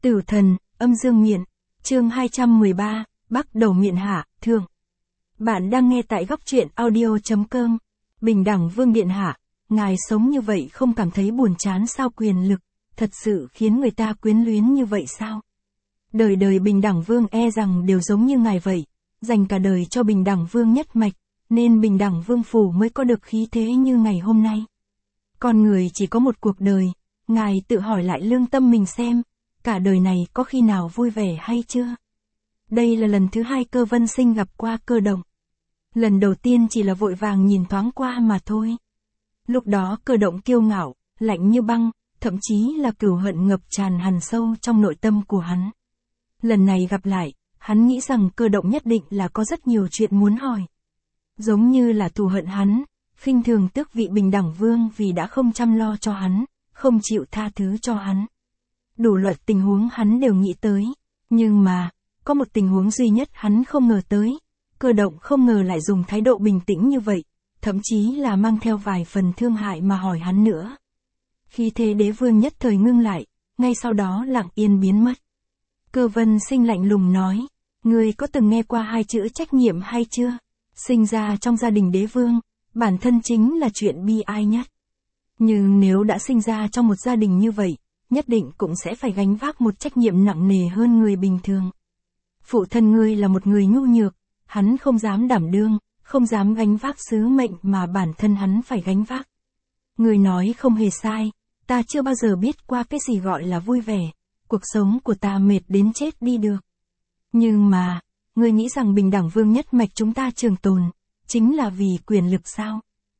Tử thần, âm dương miện, chương 213, bắt đầu miện hạ, thương. Bạn đang nghe tại góc truyện audio.com. Bình đẳng vương điện hạ, ngài sống như vậy không cảm thấy buồn chán sao? Quyền lực, thật sự khiến người ta quyến luyến như vậy sao? Đời đời bình đẳng vương e rằng đều giống như ngài vậy, dành cả đời cho bình đẳng vương nhất mạch, nên bình đẳng vương phủ mới có được khí thế như ngày hôm nay. Con người chỉ có một cuộc đời, ngài tự hỏi lại lương tâm mình xem, cả đời này có khi nào vui vẻ hay chưa? Đây là lần thứ hai Cơ Vân Sinh gặp qua Cơ Động. Lần đầu tiên chỉ là vội vàng nhìn thoáng qua mà thôi. Lúc đó Cơ Động kiêu ngạo, lạnh như băng, thậm chí là cừu hận ngập tràn hằn sâu trong nội tâm của hắn. Lần này gặp lại, hắn nghĩ rằng Cơ Động nhất định là có rất nhiều chuyện muốn hỏi. Giống như là thù hận hắn, khinh thường tước vị bình đẳng vương vì đã không chăm lo cho hắn, không chịu tha thứ cho hắn. Đủ loại tình huống hắn đều nghĩ tới, nhưng mà, có một tình huống duy nhất hắn không ngờ tới. Cơ Động không ngờ lại dùng thái độ bình tĩnh như vậy, thậm chí là mang theo vài phần thương hại mà hỏi hắn nữa. Khi thế đế vương nhất thời ngưng lại, ngay sau đó lặng yên biến mất. Cơ Vân Sinh lạnh lùng nói, ngươi có từng nghe qua hai chữ trách nhiệm hay chưa? Sinh ra trong gia đình đế vương, bản thân chính là chuyện bi ai nhất. Nhưng nếu đã sinh ra trong một gia đình như vậy, nhất định cũng sẽ phải gánh vác một trách nhiệm nặng nề hơn người bình thường. Phụ thân ngươi là một người nhu nhược, hắn không dám đảm đương, không dám gánh vác sứ mệnh mà bản thân hắn phải gánh vác. Ngươi nói không hề sai, ta chưa bao giờ biết qua cái gì gọi là vui vẻ, cuộc sống của ta mệt đến chết đi được. Nhưng mà, ngươi nghĩ rằng bình đẳng vương nhất mạch chúng ta trường tồn, chính là vì quyền lực sao?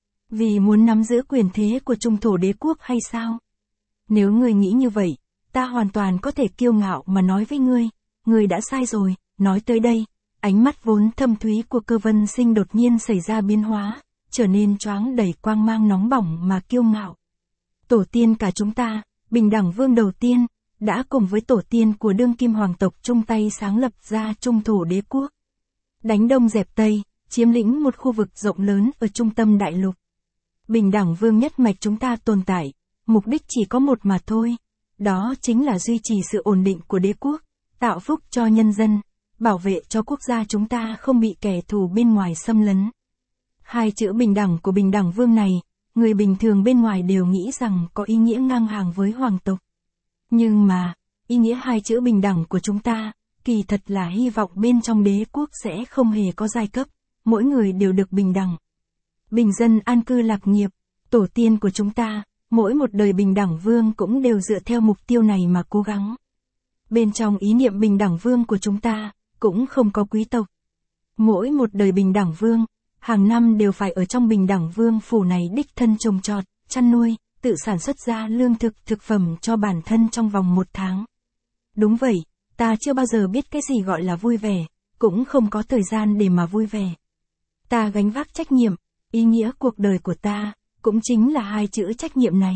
Vì muốn nắm giữ quyền thế của trung thổ đế quốc hay sao? Nếu ngươi nghĩ như vậy, ta hoàn toàn có thể kiêu ngạo mà nói với ngươi đã sai rồi. Nói tới đây, ánh mắt vốn thâm thúy của Cơ Vân Sinh đột nhiên xảy ra biến hóa, trở nên choáng đầy quang mang nóng bỏng mà kiêu ngạo. Tổ tiên cả chúng ta, bình đẳng vương đầu tiên, đã cùng với tổ tiên của đương kim hoàng tộc chung tay sáng lập ra trung thổ đế quốc. Đánh đông dẹp tây, chiếm lĩnh một khu vực rộng lớn ở trung tâm đại lục. Bình đẳng vương nhất mạch chúng ta tồn tại, mục đích chỉ có một mà thôi, đó chính là duy trì sự ổn định của đế quốc, tạo phúc cho nhân dân, bảo vệ cho quốc gia chúng ta không bị kẻ thù bên ngoài xâm lấn. Hai chữ bình đẳng của bình đẳng vương này, người bình thường bên ngoài đều nghĩ rằng có ý nghĩa ngang hàng với hoàng tộc. Nhưng mà, ý nghĩa hai chữ bình đẳng của chúng ta, kỳ thật là hy vọng bên trong đế quốc sẽ không hề có giai cấp, mỗi người đều được bình đẳng. Bình dân an cư lạc nghiệp, tổ tiên của chúng ta, mỗi một đời bình đẳng vương cũng đều dựa theo mục tiêu này mà cố gắng. Bên trong ý niệm bình đẳng vương của chúng ta, cũng không có quý tộc. Mỗi một đời bình đẳng vương, hàng năm đều phải ở trong bình đẳng vương phủ này đích thân trồng trọt, chăn nuôi, tự sản xuất ra lương thực, thực phẩm cho bản thân trong vòng 1 tháng. Đúng vậy, ta chưa bao giờ biết cái gì gọi là vui vẻ, cũng không có thời gian để mà vui vẻ. Ta gánh vác trách nhiệm, ý nghĩa cuộc đời của ta, cũng chính là hai chữ trách nhiệm này.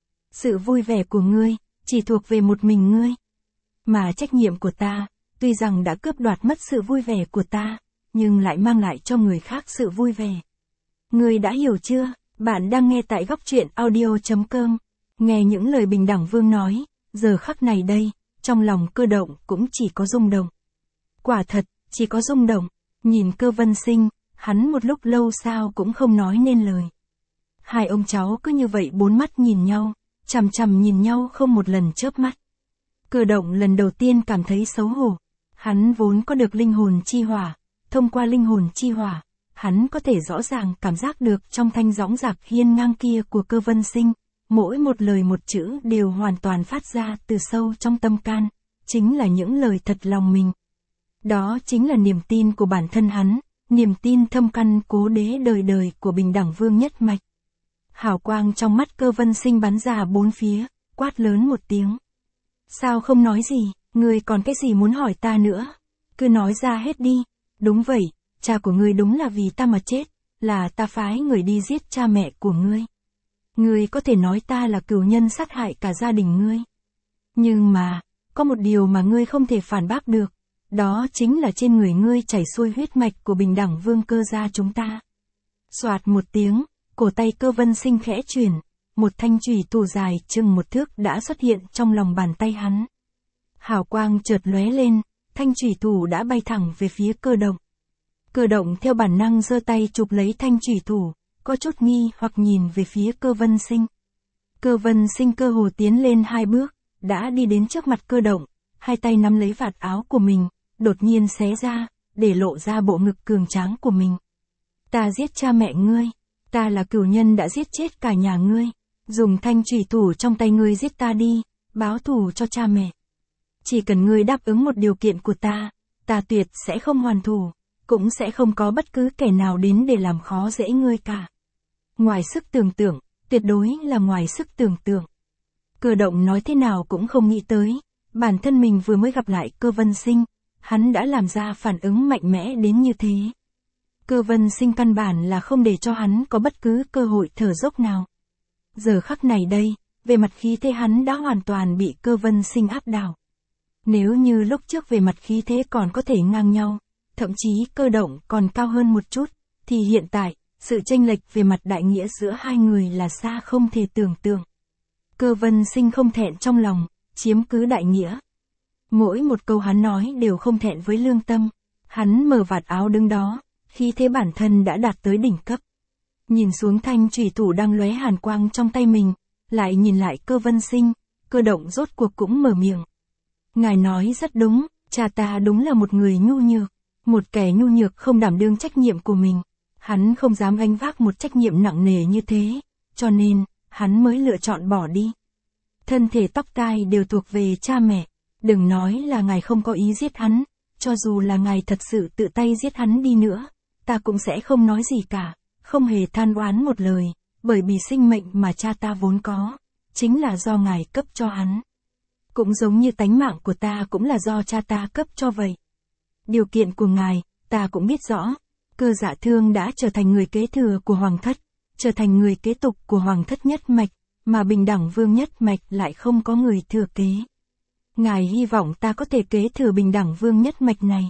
Sự vui vẻ của ngươi, chỉ thuộc về một mình ngươi. Mà trách nhiệm của ta, tuy rằng đã cướp đoạt mất sự vui vẻ của ta, nhưng lại mang lại cho người khác sự vui vẻ. Ngươi đã hiểu chưa? Bạn đang nghe tại góc truyện audio.com. Nghe những lời bình đẳng vương nói, giờ khắc này đây, trong lòng Cơ Động cũng chỉ có rung động. Quả thật, chỉ có rung động. Nhìn Cơ Vân Sinh, hắn một lúc lâu sao cũng không nói nên lời. Hai ông cháu cứ như vậy bốn mắt nhìn nhau, chằm chằm nhìn nhau không một lần chớp mắt. Cơ Động lần đầu tiên cảm thấy xấu hổ. Hắn vốn có được linh hồn chi hỏa, thông qua linh hồn chi hỏa, hắn có thể rõ ràng cảm giác được trong thanh dõng dạc hiên ngang kia của Cơ Vân Sinh, mỗi một lời một chữ đều hoàn toàn phát ra từ sâu trong tâm can, chính là những lời thật lòng mình. Đó chính là niềm tin của bản thân hắn, niềm tin thâm căn cố đế đời đời của bình đẳng vương nhất mạch. Hào quang trong mắt Cơ Vân Sinh bắn ra bốn phía, quát lớn một tiếng. Sao không nói gì, ngươi còn cái gì muốn hỏi ta nữa? Cứ nói ra hết đi. Đúng vậy, cha của ngươi đúng là vì ta mà chết, là ta phái người đi giết cha mẹ của ngươi. Ngươi có thể nói ta là cừu nhân sát hại cả gia đình ngươi. Nhưng mà, có một điều mà ngươi không thể phản bác được, đó chính là trên người ngươi chảy xuôi huyết mạch của bình đẳng vương Cơ gia chúng ta. Soạt một tiếng, cổ tay Cơ Vân Sinh khẽ chuyển, một thanh chùy thủ dài chừng 1 thước đã xuất hiện trong lòng bàn tay hắn. Hào quang chợt lóe lên, thanh chủy thủ đã bay thẳng về phía Cơ Động. Cơ Động theo bản năng giơ tay chụp lấy thanh chủy thủ, có chút nghi hoặc nhìn về phía Cơ Vân Sinh. Cơ Vân Sinh cơ hồ tiến lên 2 bước, đã đi đến trước mặt Cơ Động, hai tay nắm lấy vạt áo của mình, đột nhiên xé ra, để lộ ra bộ ngực cường tráng của mình. Ta giết cha mẹ ngươi, ta là cửu nhân đã giết chết cả nhà ngươi, dùng thanh chủy thủ trong tay ngươi giết ta đi, báo thù cho cha mẹ. Chỉ cần ngươi đáp ứng một điều kiện của ta tuyệt sẽ không hoàn thù, cũng sẽ không có bất cứ kẻ nào đến để làm khó dễ ngươi cả. Ngoài sức tưởng tượng, tuyệt đối là ngoài sức tưởng tượng. Cơ Động nói thế nào cũng không nghĩ tới, bản thân mình vừa mới gặp lại Cơ Vân Sinh, hắn đã làm ra phản ứng mạnh mẽ đến như thế. Cơ Vân Sinh căn bản là không để cho hắn có bất cứ cơ hội thở dốc nào. Giờ khắc này đây, về mặt khí thế hắn đã hoàn toàn bị Cơ Vân Sinh áp đảo. Nếu như lúc trước về mặt khí thế còn có thể ngang nhau, thậm chí Cơ Động còn cao hơn một chút, thì hiện tại, sự chênh lệch về mặt đại nghĩa giữa hai người là xa không thể tưởng tượng. Cơ Vân Sinh không thẹn trong lòng, chiếm cứ đại nghĩa. Mỗi một câu hắn nói đều không thẹn với lương tâm. Hắn mở vạt áo đứng đó, khí thế bản thân đã đạt tới đỉnh cấp. Nhìn xuống thanh chủy thủ đang lóe hàn quang trong tay mình, lại nhìn lại Cơ Vân Sinh, Cơ Động rốt cuộc cũng mở miệng. Ngài nói rất đúng, cha ta đúng là một người nhu nhược, một kẻ nhu nhược không đảm đương trách nhiệm của mình. Hắn không dám gánh vác một trách nhiệm nặng nề như thế, cho nên, hắn mới lựa chọn bỏ đi. Thân thể tóc tai đều thuộc về cha mẹ, đừng nói là ngài không có ý giết hắn, cho dù là ngài thật sự tự tay giết hắn đi nữa, ta cũng sẽ không nói gì cả, không hề than oán một lời, bởi vì sinh mệnh mà cha ta vốn có, chính là do ngài cấp cho hắn. Cũng giống như tánh mạng của ta cũng là do cha ta cấp cho vậy. Điều kiện của ngài, ta cũng biết rõ. Cơ Dạ Thương đã trở thành người kế thừa của Hoàng thất, trở thành người kế tục của Hoàng thất nhất mạch, mà Bình Đẳng Vương nhất mạch lại không có người thừa kế. Ngài hy vọng ta có thể kế thừa Bình Đẳng Vương nhất mạch này.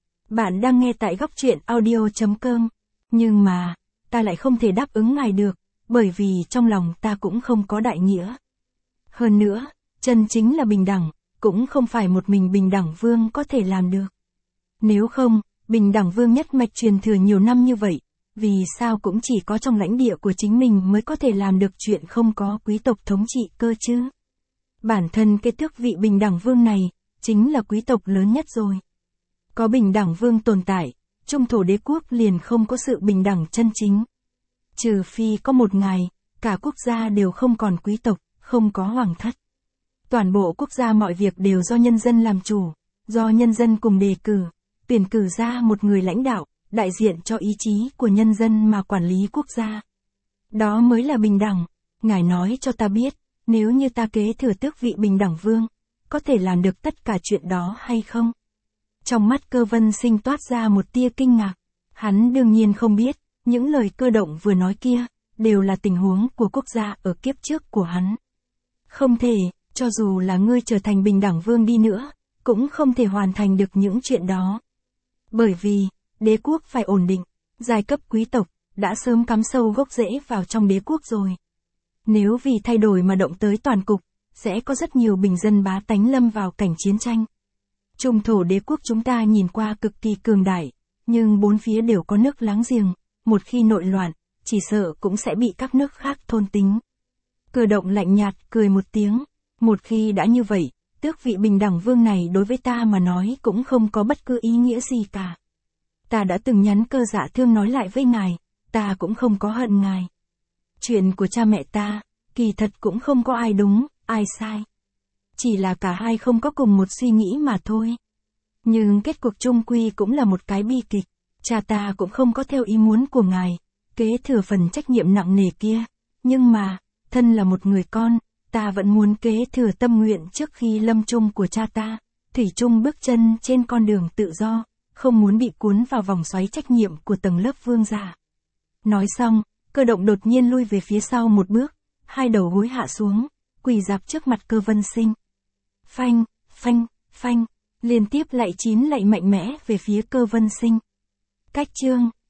Bạn đang nghe tại góc truyện audio.com, nhưng mà, ta lại không thể đáp ứng ngài được, bởi vì trong lòng ta cũng không có đại nghĩa. Hơn nữa, chân chính là bình đẳng, cũng không phải một mình Bình Đẳng Vương có thể làm được. Nếu không, Bình Đẳng Vương nhất mạch truyền thừa nhiều năm như vậy, vì sao cũng chỉ có trong lãnh địa của chính mình mới có thể làm được chuyện không có quý tộc thống trị cơ chứ? Bản thân cái tước vị Bình Đẳng Vương này, chính là quý tộc lớn nhất rồi. Có Bình Đẳng Vương tồn tại, Trung Thổ Đế quốc liền không có sự bình đẳng chân chính. Trừ phi có một ngày, cả quốc gia đều không còn quý tộc, không có hoàng thất. Toàn bộ quốc gia mọi việc đều do nhân dân làm chủ, do nhân dân cùng đề cử, tuyển cử ra một người lãnh đạo, đại diện cho ý chí của nhân dân mà quản lý quốc gia. Đó mới là bình đẳng. Ngài nói cho ta biết, nếu như ta kế thừa tước vị Bình Đẳng Vương, có thể làm được tất cả chuyện đó hay không? Trong mắt Cơ Vân Sinh toát ra một tia kinh ngạc. Hắn đương nhiên không biết, những lời Cơ Động vừa nói kia, đều là tình huống của quốc gia ở kiếp trước của hắn. Không thể, cho dù là ngươi trở thành Bình Đẳng Vương đi nữa, cũng không thể hoàn thành được những chuyện đó. Bởi vì, đế quốc phải ổn định, giai cấp quý tộc, đã sớm cắm sâu gốc rễ vào trong đế quốc rồi. Nếu vì thay đổi mà động tới toàn cục, sẽ có rất nhiều bình dân bá tánh lâm vào cảnh chiến tranh. Trung Thổ Đế quốc chúng ta nhìn qua cực kỳ cường đại, nhưng bốn phía đều có nước láng giềng, một khi nội loạn, chỉ sợ cũng sẽ bị các nước khác thôn tính. Cơ Động lạnh nhạt cười một tiếng, một khi đã như vậy, tước vị Bình Đẳng Vương này đối với ta mà nói cũng không có bất cứ ý nghĩa gì cả. Ta đã từng nhắn Cơ Dạ Thương nói lại với ngài, ta cũng không có hận ngài. Chuyện của cha mẹ ta, kỳ thật cũng không có ai đúng, ai sai. Chỉ là cả hai không có cùng một suy nghĩ mà thôi. Nhưng kết cuộc chung quy cũng là một cái bi kịch. Cha ta cũng không có theo ý muốn của ngài, kế thừa phần trách nhiệm nặng nề kia. Nhưng mà, thân là một người con, ta vẫn muốn kế thừa tâm nguyện trước khi lâm chung của cha ta. Thủy chung bước chân trên con đường tự do, không muốn bị cuốn vào vòng xoáy trách nhiệm của tầng lớp vương giả. Nói xong, Cơ Động đột nhiên lui về phía sau một bước, hai đầu gối hạ xuống, quỳ rạp trước mặt Cơ Vân Sinh. Phanh, phanh, phanh, liên tiếp lại 9 lạy mạnh mẽ về phía Cơ Vân Sinh. Cách chương